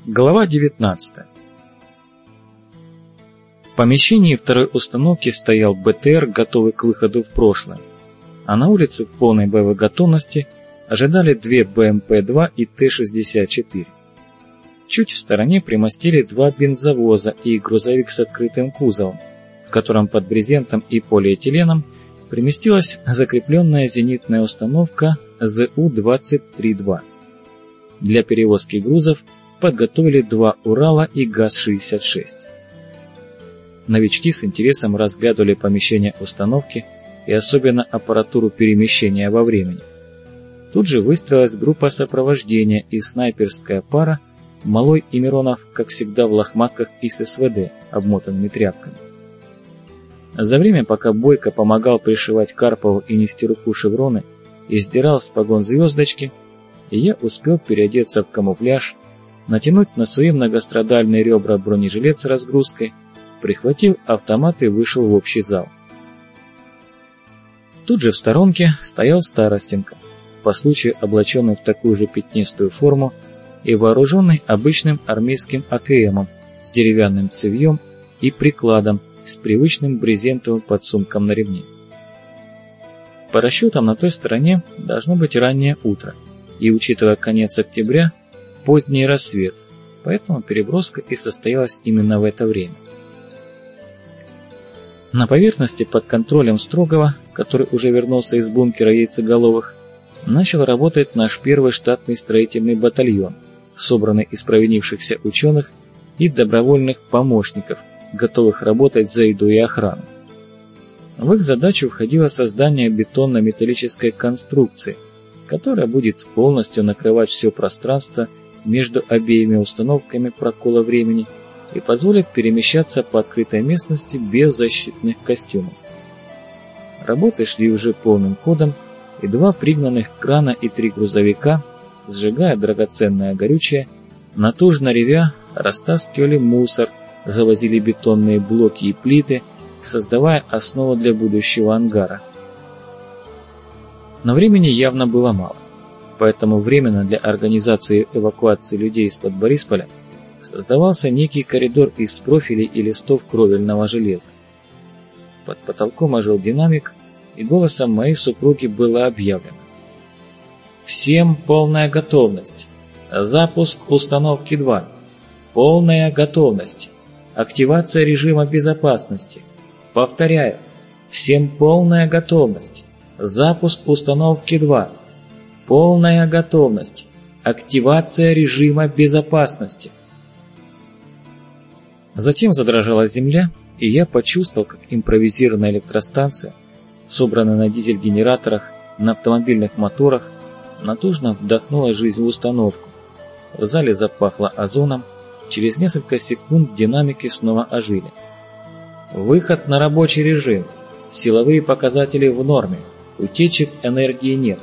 Глава 19. В помещении второй установки стоял БТР, готовый к выходу в прошлое, а на улице в полной боевой готовности ожидали две БМП-2 и Т-64. Чуть в стороне примостили два бензовоза и грузовик с открытым кузовом, в котором под брезентом и полиэтиленом приместилась закрепленная зенитная установка ЗУ-23-2. Для перевозки грузов подготовили два Урала и ГАЗ-66. Новички с интересом разглядывали помещение установки и особенно аппаратуру перемещения во времени. Тут же выстроилась группа сопровождения и снайперская пара, Малой и Миронов, как всегда, в лохматках и с СВД, обмотанными тряпками. За время, пока Бойко помогал пришивать Карпову и Нестеруку шевроны и сдирал с погон звездочки, я успел переодеться в камуфляж, натянуть на свои многострадальные ребра бронежилет с разгрузкой, прихватил автомат и вышел в общий зал. Тут же в сторонке стоял Старостенко, по случаю облаченный в такую же пятнистую форму и вооруженный обычным армейским АКМом с деревянным цевьем и прикладом с привычным брезентовым подсумком на ремне. По расчетам, на той стороне должно быть раннее утро, и, учитывая конец октября, поздний рассвет, поэтому переброска и состоялась именно в это время. На поверхности под контролем Строгова, который уже вернулся из бункера яйцеголовых, начал работать наш первый штатный строительный батальон, собранный из провинившихся ученых и добровольных помощников, готовых работать за еду и охрану. В их задачу входило создание бетонно-металлической конструкции, которая будет полностью накрывать все пространство между обеими установками прокола времени и позволит перемещаться по открытой местности без защитных костюмов. Работы шли уже полным ходом, и два пригнанных крана и три грузовика, сжигая драгоценное горючее, натужно ревя, растаскивали мусор, завозили бетонные блоки и плиты, создавая основу для будущего ангара. Но времени явно было мало, поэтому временно для организации эвакуации людей из-под Борисполя создавался некий коридор из профилей и листов кровельного железа. Под потолком ожил динамик, и голосом моей супруги было объявлено: «Всем полная готовность! Запуск установки 2! Полная готовность! Активация режима безопасности! Повторяю, всем полная готовность! Запуск установки 2! Полная готовность! Активация режима безопасности!» Затем задрожала земля, и я почувствовал, как импровизированная электростанция, собранная на дизель-генераторах, на автомобильных моторах, натужно вдохнула жизнь в установку. В зале запахло озоном, через несколько секунд динамики снова ожили. «Выход на рабочий режим. Силовые показатели в норме. Утечек энергии нет».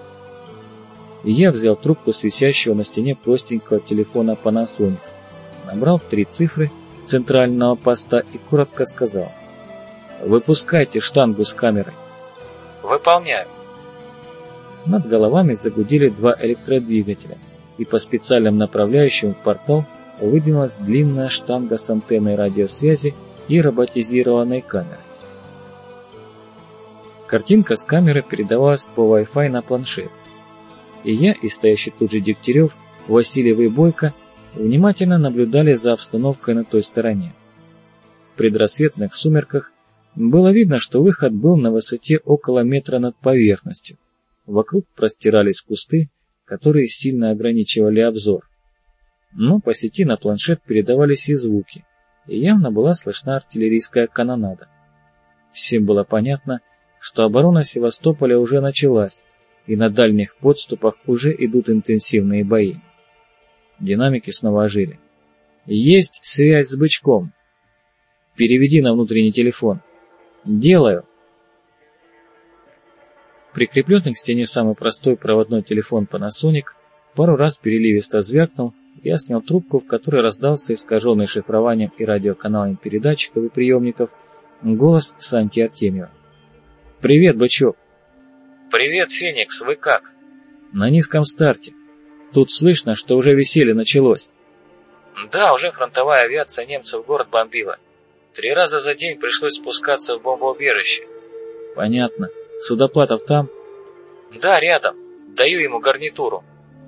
Я взял трубку с висящего на стене простенького телефона Panasonic, набрал 3 цифры центрального поста и коротко сказал: «Выпускайте штангу с камерой». «Выполняю». Над головами загудели 2 электродвигателя, и по специальным направляющим в портал выдвинулась длинная штанга с антенной радиосвязи и роботизированной камерой. Картинка с камеры передавалась по Wi-Fi на планшет, и я и стоящий тут же Дегтярев, Васильев и Бойко внимательно наблюдали за обстановкой на той стороне. В предрассветных сумерках было видно, что выход был на высоте около метра над поверхностью. Вокруг простирались кусты, которые сильно ограничивали обзор. Но по сети на планшет передавались и звуки, и явно была слышна артиллерийская канонада. Всем было понятно, что оборона Севастополя уже началась, и на дальних подступах уже идут интенсивные бои. Динамики снова ожили. «Есть связь с Бычком. Переведи на внутренний телефон». «Делаю». Прикрепленный к стене самый простой проводной телефон Panasonic пару раз переливисто звякнул, я снял трубку, в которой раздался искаженный шифрованием и радиоканалами передатчиков и приемников голос Саньки Артемьева. «Привет, Бычок». «Привет, Феникс, вы как?» «На низком старте. Тут слышно, что уже веселье началось». Да, уже фронтовая авиация немцев город бомбила. 3 раза за день пришлось спускаться в бомбоубежище. Понятно. Судоплатов там? Да, рядом. Даю ему гарнитуру.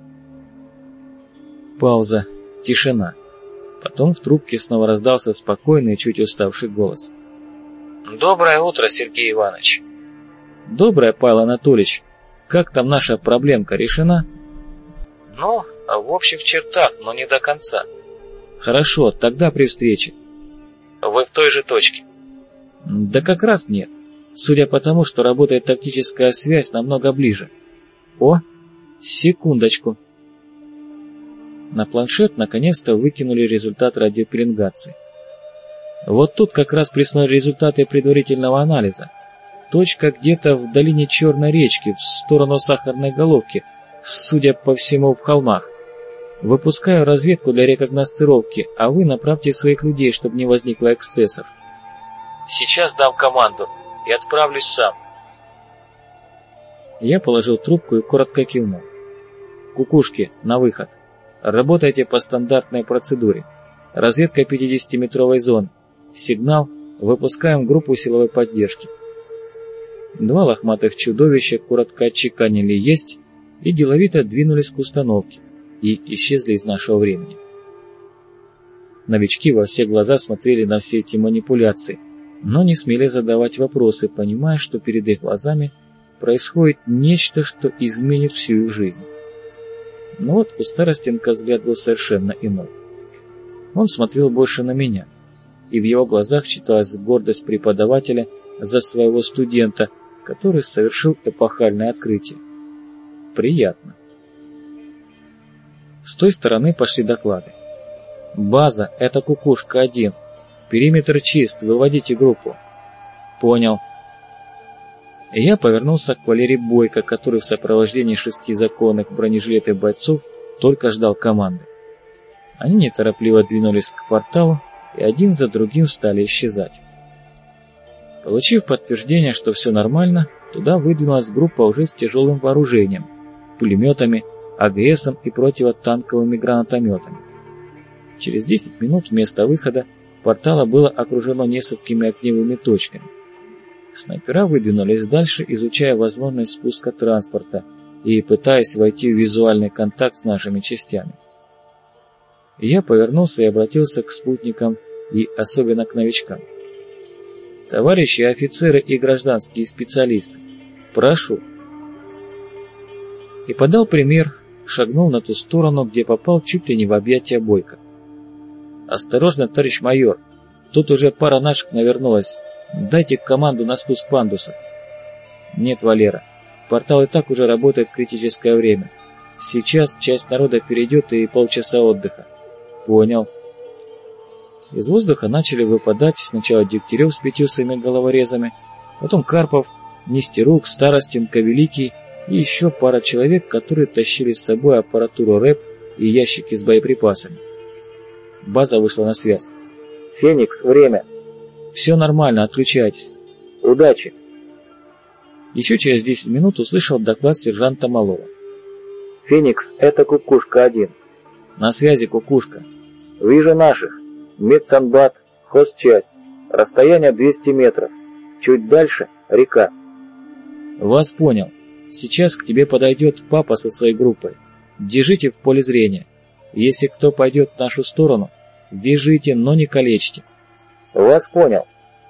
Пауза. Тишина. Потом в трубке снова раздался спокойный, чуть уставший голос. Доброе утро, Сергей Иванович. Доброе, Павел Анатольевич. Как там наша проблемка решена? Ну, в общих чертах, но не до конца. Хорошо, тогда при встрече. Вы в той же точке? Да как раз нет. Судя по тому, что работает тактическая связь намного ближе. О, секундочку. На планшет наконец-то выкинули результат радиопеленгации. Вот тут как раз прислали результаты предварительного анализа. Точка где-то в долине Черной речки, в сторону Сахарной головки, судя по всему, в холмах. Выпускаю разведку для рекогносцировки, а вы направьте своих людей, чтобы не возникло эксцессов. Сейчас дам команду и отправлюсь сам. Я положил трубку и коротко кивнул. Кукушки, на выход. Работайте по стандартной процедуре. Разведка 50-метровой зоны. Сигнал. Выпускаем группу силовой поддержки. 2 лохматых чудовища коротко отчеканили «есть» и деловито двинулись к установке и исчезли из нашего времени. Новички во все глаза смотрели на все эти манипуляции, но не смели задавать вопросы, понимая, что перед их глазами происходит нечто, что изменит всю их жизнь. Но вот у Старостенко взгляд был совершенно иной. Он смотрел больше на меня, и в его глазах читалась гордость преподавателя за своего студента, который совершил эпохальное открытие. Приятно. С той стороны пошли доклады. База — это Кукушка-1. Периметр чист, выводите группу. Понял. И я повернулся к Валерии Бойко, который в сопровождении 6 законных бронежилетов бойцов только ждал команды. Они неторопливо двинулись к порталу и один за другим стали исчезать. Получив подтверждение, что все нормально, туда выдвинулась группа уже с тяжелым вооружением, пулеметами, АГСом и противотанковыми гранатометами. Через 10 минут вместо выхода портала было окружено несколькими огневыми точками. Снайпера выдвинулись дальше, изучая возможность спуска транспорта и пытаясь войти в визуальный контакт с нашими частями. Я повернулся и обратился к спутникам и особенно к новичкам. Товарищи офицеры и гражданские специалисты, прошу. И подал пример, шагнул на ту сторону, где попал чуть ли не в объятия Бойко. «Осторожно, товарищ майор, тут уже пара наших навернулась. Дайте команду на спуск пандуса». «Нет, Валера, портал и так уже работает в критическое время. Сейчас часть народа перейдет и полчаса отдыха». «Понял». Из воздуха начали выпадать сначала Дегтярев с 5 своими головорезами, потом Карпов, Нестерук, Старостенко, Великий и еще пара человек, которые тащили с собой аппаратуру РЭП и ящики с боеприпасами. База вышла на связь. «Феникс, время». «Все нормально, отключайтесь». «Удачи». Еще через 10 минут услышал доклад сержанта Малова. «Феникс, это Кукушка-1». «На связи, Кукушка». «Вижу наших. Медсанбат, хозчасть. Расстояние 200 метров. Чуть дальше — река». «Вас понял. Сейчас к тебе подойдет папа со своей группой. Держите в поле зрения. Если кто пойдет в нашу сторону, бежите, но не калечьте». «Вас понял».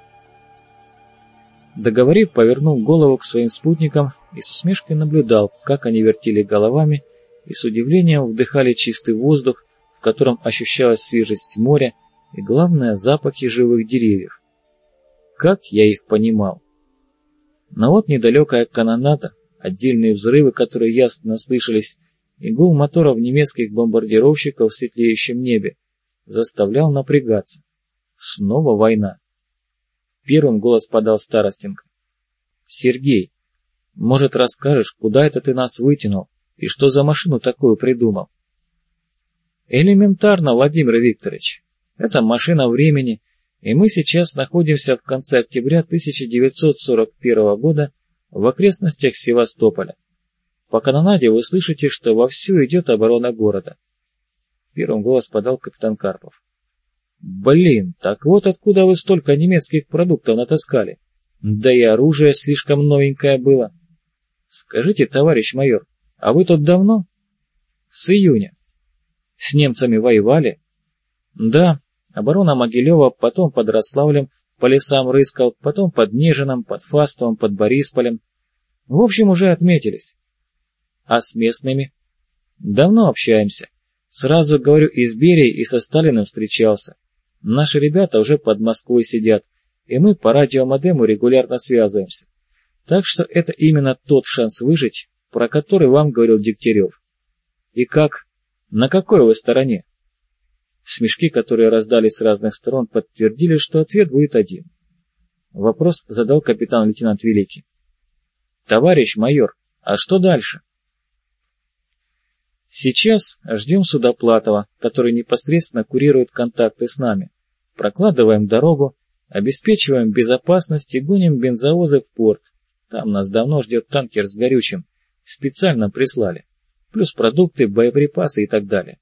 Договорив, повернул голову к своим спутникам и с усмешкой наблюдал, как они вертели головами и с удивлением вдыхали чистый воздух, в котором ощущалась свежесть моря и, главное, запахи живых деревьев. Как я их понимал. Но вот недалекая канонада, отдельные взрывы, которые ясно слышались, и гул моторов немецких бомбардировщиков в светлеющем небе заставлял напрягаться. Снова война. Первым голос подал Старостенко. «Сергей, может, расскажешь, куда это ты нас вытянул и что за машину такую придумал?» «Элементарно, Владимир Викторович. Это машина времени, и мы сейчас находимся в конце октября 1941 года в окрестностях Севастополя. По канонаде вы слышите, что вовсю идет оборона города. Первым голос подал капитан Карпов. Блин, так вот откуда вы столько немецких продуктов натаскали. Да и оружие слишком новенькое было. Скажите, товарищ майор, а вы тут давно? С июня. С немцами воевали? Да, оборона Могилева, потом под Рославлем по лесам рыскал, потом под Нежином, под Фастовым, под Борисполем. В общем, уже отметились. А с местными? Давно общаемся. Сразу, говорю, из Берии и со Сталиным встречался. Наши ребята уже под Москвой сидят, и мы по радиомодему регулярно связываемся. Так что это именно тот шанс выжить, про который вам говорил Дегтярев. И как? На какой вы стороне? Смешки, которые раздались с разных сторон, подтвердили, что ответ будет один. Вопрос задал капитан-лейтенант Великий. Товарищ майор, а что дальше? Сейчас ждем Судоплатова, который непосредственно курирует контакты с нами. Прокладываем дорогу, обеспечиваем безопасность и гоним бензовозы в порт. Там нас давно ждет танкер с горючим. Специально прислали. Плюс продукты, боеприпасы и так далее.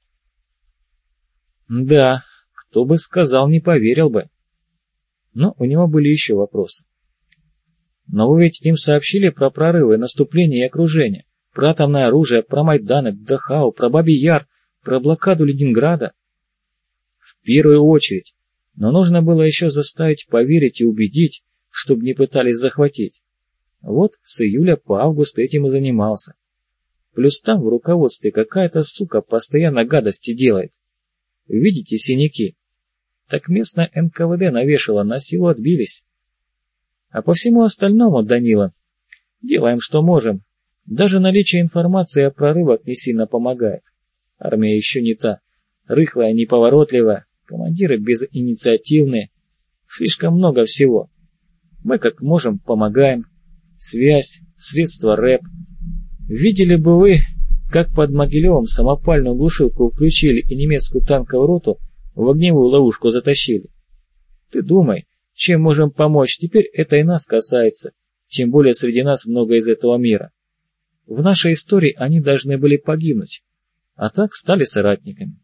Да, кто бы сказал, не поверил бы. Но у него были еще вопросы. Но вы ведь им сообщили про прорывы, наступление и окружение, про атомное оружие, про Майдан, Дахау, про Бабий Яр, про блокаду Ленинграда? В первую очередь. Но нужно было еще заставить поверить и убедить, чтобы не пытались захватить. Вот с июля по август этим и занимался. Плюс там в руководстве какая-то сука постоянно гадости делает. Видите синяки? Так местное НКВД навешало, на силу отбились. А по всему остальному, Данила, делаем, что можем. Даже наличие информации о прорывах не сильно помогает. Армия еще не та. Рыхлая, неповоротливая, командиры безинициативные. Слишком много всего. Мы как можем помогаем. Связь, средства рэп. Видели бы вы, как под Могилевом самопальную глушилку включили и немецкую танковую роту в огневую ловушку затащили. Ты думай, чем можем помочь, теперь это и нас касается, тем более среди нас много из этого мира. В нашей истории они должны были погибнуть, а так стали соратниками.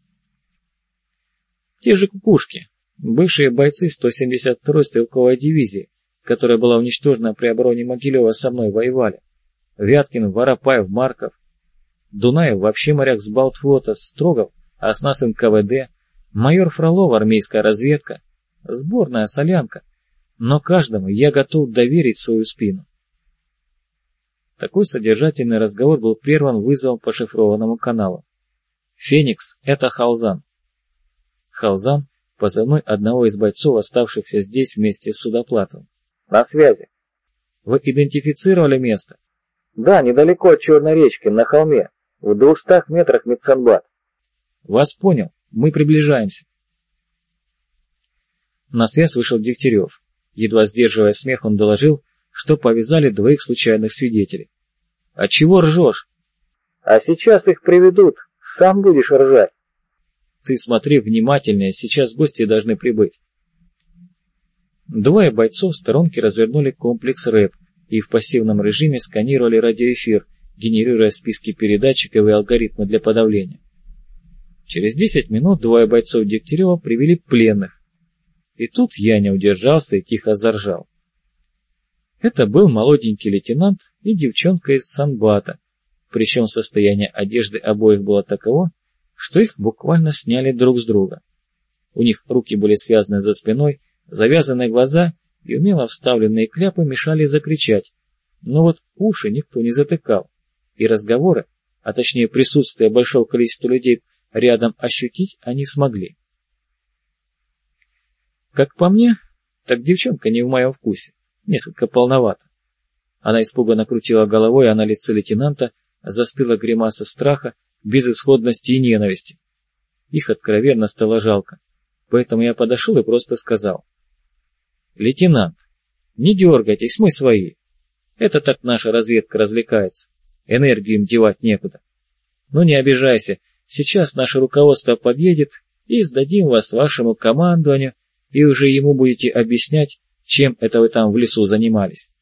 Те же кукушки, бывшие бойцы 172-й стрелковой дивизии, которая была уничтожена при обороне Могилева, со мной воевали. Вяткин, Воропаев, Марков. Дунаев вообще моряк с Балтфлота, Строгов, а с нас НКВД, майор Фролов, армейская разведка, сборная солянка. Но каждому я готов доверить свою спину. Такой содержательный разговор был прерван вызовом по шифрованному каналу. «Феникс, это Халзан». Халзан — позывной одного из бойцов, оставшихся здесь вместе с Судоплатовым. «На связи». «Вы идентифицировали место?» «Да, недалеко от Черной речки, на холме, в 200 метрах Медсанбат». «Вас понял, мы приближаемся». На связь вышел Дегтярев. Едва сдерживая смех, он доложил, что повязали двоих случайных свидетелей. «А чего ржешь?» «А сейчас их приведут, сам будешь ржать». «Ты смотри внимательнее, сейчас гости должны прибыть». Двое бойцов в сторонке развернули комплекс РЭП и в пассивном режиме сканировали радиоэфир, генерируя списки передатчиков и алгоритмы для подавления. Через 10 минут двое бойцов Дегтярева привели пленных. И тут я не удержался и тихо заржал. Это был молоденький лейтенант и девчонка из Санбата, причем состояние одежды обоих было таково, что их буквально сняли друг с друга. У них руки были связаны за спиной, завязанные глаза и умело вставленные кляпы мешали закричать, но вот уши никто не затыкал, и разговоры, а точнее присутствие большого количества людей рядом ощутить они смогли. Как по мне, так девчонка не в моем вкусе, несколько полновата. Она испуганно крутила головой, а на лице лейтенанта застыла гримаса страха, безысходности и ненависти. Их откровенно стало жалко, поэтому я подошел и просто сказал: «Лейтенант, не дергайтесь, мы свои. Это так наша разведка развлекается, энергию им девать некуда. Ну не обижайся, сейчас наше руководство подъедет и сдадим вас вашему командованию, и уже ему будете объяснять, чем это вы там в лесу занимались».